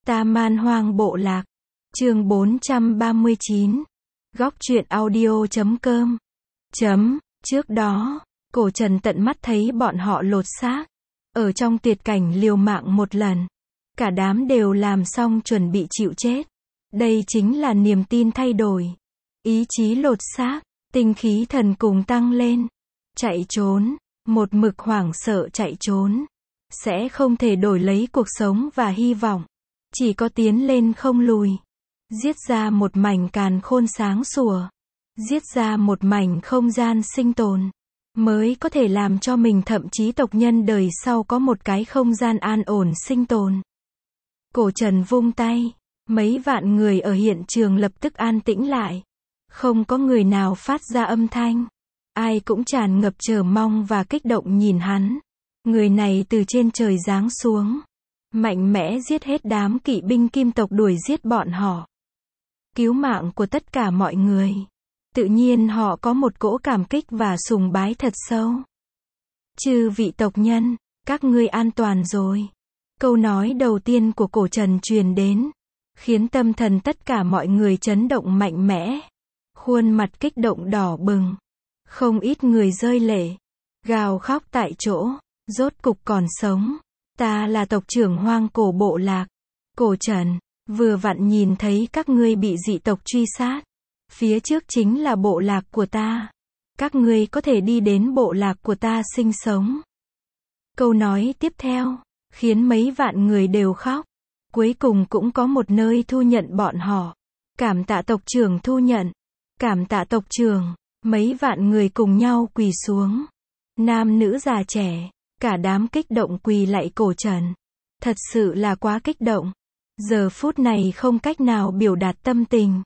Ta Man Hoang Bộ Lạc. Chương 439. Góc truyện audio.com. Trước đó, Cổ Trần tận mắt thấy bọn họ lột xác. Ở trong tuyệt cảnh liều mạng một lần. Cả đám đều làm xong chuẩn bị chịu chết. Đây chính là niềm tin thay đổi. Ý chí lột xác, tinh khí thần cùng tăng lên. Chạy trốn, một mực hoảng sợ chạy trốn. Sẽ không thể đổi lấy cuộc sống và hy vọng. Chỉ có tiến lên không lùi. Giết ra một mảnh càn khôn sáng sủa. Giết ra một mảnh không gian sinh tồn. Mới có thể làm cho mình thậm chí tộc nhân đời sau có một cái không gian an ổn sinh tồn. Cổ Trần vung tay. Mấy vạn người ở hiện trường lập tức an tĩnh lại. Không có người nào phát ra âm thanh. Ai cũng tràn ngập chờ mong và kích động nhìn hắn. Người này từ trên trời giáng xuống. Mạnh mẽ giết hết đám kỵ binh kim tộc đuổi giết bọn họ. Cứu mạng của tất cả mọi người. Tự nhiên họ có một cỗ cảm kích và sùng bái thật sâu. Chư vị tộc nhân, các ngươi an toàn rồi. Câu nói đầu tiên của Cổ Trần truyền đến. Khiến tâm thần tất cả mọi người chấn động mạnh mẽ. Khuôn mặt kích động đỏ bừng. Không ít người rơi lệ. Gào khóc tại chỗ. Rốt cục còn sống. Ta là tộc trưởng Hoang Cổ Bộ Lạc. Cổ Trần, vừa vặn nhìn thấy các ngươi bị dị tộc truy sát. Phía trước chính là bộ lạc của ta. Các ngươi có thể đi đến bộ lạc của ta sinh sống. Câu nói tiếp theo, khiến mấy vạn người đều khóc. Cuối cùng cũng có một nơi thu nhận bọn họ. Cảm tạ tộc trưởng thu nhận. Cảm tạ tộc trưởng. Mấy vạn người cùng nhau quỳ xuống. Nam nữ già trẻ. Cả đám kích động quỳ lạy Cổ Trần. Thật sự là quá kích động. Giờ phút này không cách nào biểu đạt tâm tình.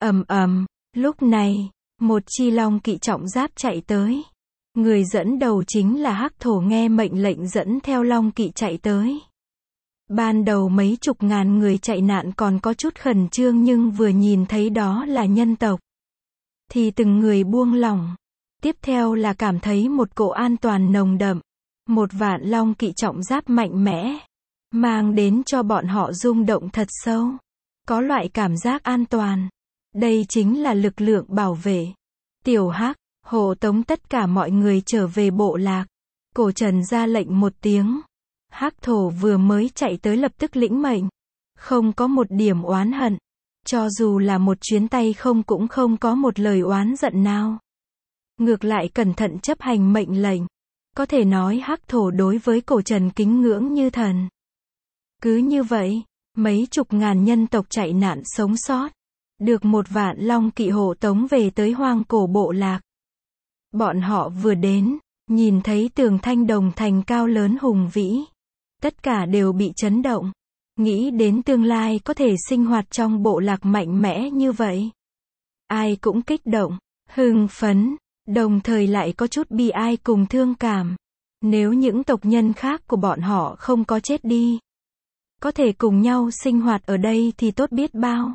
Lúc này, một chi long kỵ trọng giáp chạy tới. Người dẫn đầu chính là Hắc Thổ nghe mệnh lệnh dẫn theo long kỵ chạy tới. Ban đầu mấy chục ngàn người chạy nạn còn có chút khẩn trương nhưng vừa nhìn thấy đó là nhân tộc. Thì từng người buông lỏng. Tiếp theo là cảm thấy một cỗ an toàn nồng đậm. Một vạn long kỵ trọng giáp mạnh mẽ. Mang đến cho bọn họ rung động thật sâu. Có loại cảm giác an toàn. Đây chính là lực lượng bảo vệ. Tiểu Hắc, hộ tống tất cả mọi người trở về bộ lạc. Cổ Trần ra lệnh một tiếng. Hắc Thổ vừa mới chạy tới lập tức lĩnh mệnh. Không có một điểm oán hận. Cho dù là một chuyến tay không cũng không có một lời oán giận nào. Ngược lại cẩn thận chấp hành mệnh lệnh. Có thể nói Hắc Thổ đối với Cổ Trần kính ngưỡng như thần. Cứ như vậy, mấy chục ngàn nhân tộc chạy nạn sống sót. Được một vạn long kỵ hộ tống về tới Hoang Cổ Bộ Lạc. Bọn họ vừa đến, nhìn thấy tường thanh đồng thành cao lớn hùng vĩ. Tất cả đều bị chấn động. Nghĩ đến tương lai có thể sinh hoạt trong bộ lạc mạnh mẽ như vậy. Ai cũng kích động, hưng phấn, đồng thời lại có chút bi ai cùng thương cảm. Nếu những tộc nhân khác của bọn họ không có chết đi. Có thể cùng nhau sinh hoạt ở đây thì tốt biết bao.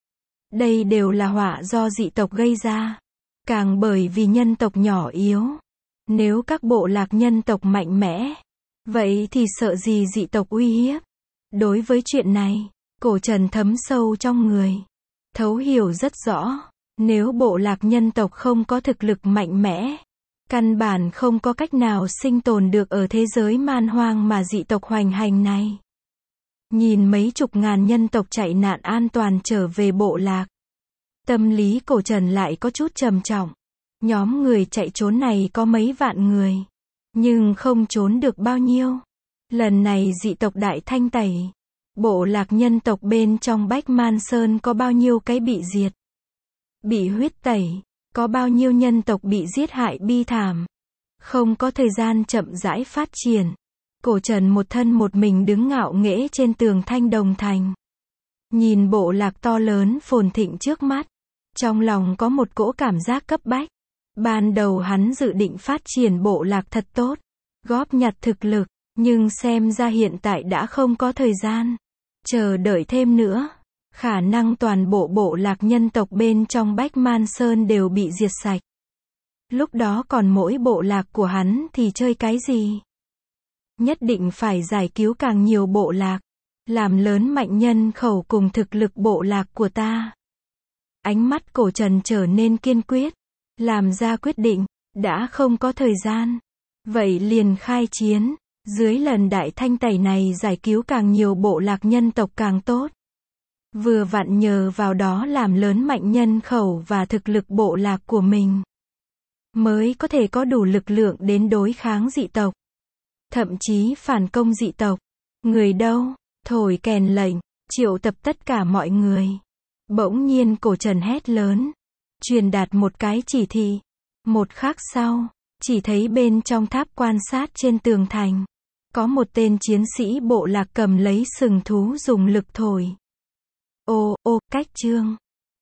Đây đều là họa do dị tộc gây ra. Càng bởi vì nhân tộc nhỏ yếu. Nếu các bộ lạc nhân tộc mạnh mẽ. Vậy thì sợ gì dị tộc uy hiếp. Đối với chuyện này, Cổ Trần thấm sâu trong người. Thấu hiểu rất rõ. Nếu bộ lạc nhân tộc không có thực lực mạnh mẽ. Căn bản không có cách nào sinh tồn được ở thế giới man hoang mà dị tộc hoành hành này. Nhìn mấy chục ngàn nhân tộc chạy nạn an toàn trở về bộ lạc. Tâm lý Cổ Trần lại có chút trầm trọng. Nhóm người chạy trốn này có mấy vạn người. Nhưng không trốn được bao nhiêu. Lần này dị tộc đại thanh tẩy. Bộ lạc nhân tộc bên trong Bách Man Sơn có bao nhiêu cái bị diệt. Bị huyết tẩy. Có bao nhiêu nhân tộc bị giết hại bi thảm. Không có thời gian chậm rãi phát triển. Cổ Trần một thân một mình đứng ngạo nghễ trên tường thanh đồng thành. Nhìn bộ lạc to lớn phồn thịnh trước mắt. Trong lòng có một cỗ cảm giác cấp bách. Ban đầu hắn dự định phát triển bộ lạc thật tốt. Góp nhặt thực lực. Nhưng xem ra hiện tại đã không có thời gian. Chờ đợi thêm nữa. Khả năng toàn bộ bộ lạc nhân tộc bên trong Bách Man Sơn đều bị diệt sạch. Lúc đó còn mỗi bộ lạc của hắn thì chơi cái gì? Nhất định phải giải cứu càng nhiều bộ lạc. làm lớn mạnh nhân khẩu cùng thực lực bộ lạc của ta. Ánh mắt Cổ Trần trở nên kiên quyết, làm ra quyết định, đã không có thời gian. Vậy liền khai chiến, dưới lần đại thanh tẩy này giải cứu càng nhiều bộ lạc nhân tộc càng tốt. Vừa vặn nhờ vào đó làm lớn mạnh nhân khẩu và thực lực bộ lạc của mình. Mới có thể có đủ lực lượng đến đối kháng dị tộc. Thậm chí phản công dị tộc. Người đâu? Thổi kèn lệnh, triệu tập tất cả mọi người. Bỗng nhiên Cổ Trần hét lớn. Truyền đạt một cái chỉ thị. Một khắc sau, chỉ thấy bên trong tháp quan sát trên tường thành. Có một tên chiến sĩ bộ lạc cầm lấy sừng thú dùng lực thổi. Ô, cách chương.